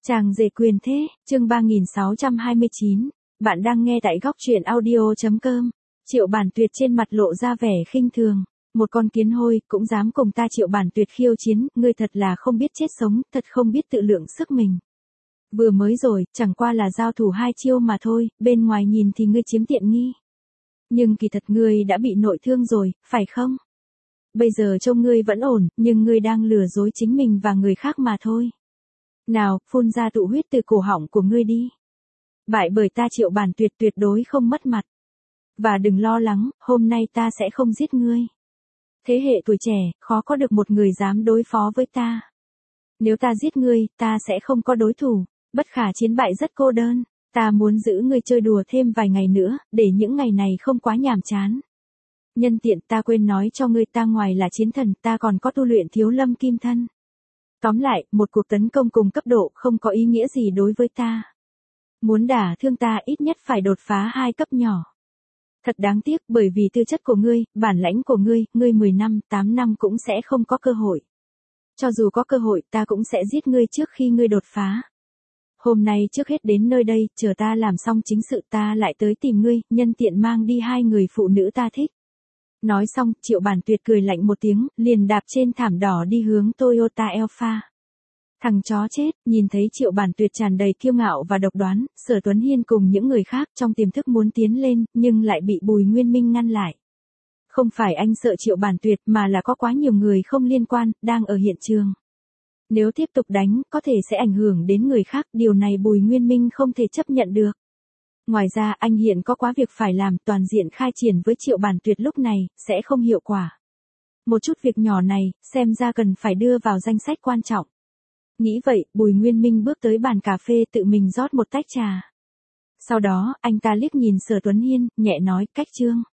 Chàng rể quyền thế, chương 3629. Bạn đang nghe tại góc truyện audio.com. Triệu Bản Tuyệt trên mặt lộ ra vẻ khinh thường. Một con kiến hôi cũng dám cùng ta Triệu Bản Tuyệt khiêu chiến, ngươi thật là không biết chết sống, thật không biết tự lượng sức mình. Vừa mới rồi, chẳng qua là giao thủ 2 chiêu mà thôi, bên ngoài nhìn thì ngươi chiếm tiện nghi. Nhưng kỳ thật ngươi đã bị nội thương rồi, phải không? Bây giờ trông ngươi vẫn ổn, nhưng ngươi đang lừa dối chính mình và người khác mà thôi. Nào, phun ra tụ huyết từ cổ họng của ngươi đi. Bại bởi ta Triệu Bản Tuyệt tuyệt đối không mất mặt. Và đừng lo lắng, hôm nay ta sẽ không giết ngươi. Thế hệ tuổi trẻ, khó có được một người dám đối phó với ta. Nếu ta giết ngươi, ta sẽ không có đối thủ, bất khả chiến bại rất cô đơn. Ta muốn giữ ngươi chơi đùa thêm vài ngày nữa, để những ngày này không quá nhàm chán. Nhân tiện ta quên nói cho ngươi, ta ngoài là chiến thần, ta còn có tu luyện thiếu lâm kim thân. Tóm lại, một cuộc tấn công cùng cấp độ không có ý nghĩa gì đối với ta. Muốn đả thương ta ít nhất phải đột phá 2 cấp nhỏ. Thật đáng tiếc, bởi vì tư chất của ngươi, bản lãnh của ngươi 10 năm, 8 năm cũng sẽ không có cơ hội. Cho dù có cơ hội, ta cũng sẽ giết ngươi trước khi ngươi đột phá. Hôm nay trước hết đến nơi đây, chờ ta làm xong chính sự ta lại tới tìm ngươi, nhân tiện mang đi 2 người phụ nữ ta thích. Nói xong, Triệu Bản Tuyệt cười lạnh một tiếng, liền đạp trên thảm đỏ đi hướng Toyota Alpha. Thằng chó chết, nhìn thấy Triệu Bản Tuyệt tràn đầy kiêu ngạo và độc đoán, Sở Tuấn Hiên cùng những người khác trong tiềm thức muốn tiến lên, nhưng lại bị Bùi Nguyên Minh ngăn lại. Không phải anh sợ Triệu Bản Tuyệt mà là có quá nhiều người không liên quan, đang ở hiện trường. Nếu tiếp tục đánh, có thể sẽ ảnh hưởng đến người khác, điều này Bùi Nguyên Minh không thể chấp nhận được. Ngoài ra anh hiện có quá việc phải làm, toàn diện khai triển với Triệu Bản Tuyệt lúc này, sẽ không hiệu quả. Một chút việc nhỏ này, xem ra cần phải đưa vào danh sách quan trọng. Nghĩ vậy, Bùi Nguyên Minh bước tới bàn cà phê tự mình rót một tách trà. Sau đó, anh ta liếc nhìn Sở Tuấn Hiên, nhẹ nói, cách Trương.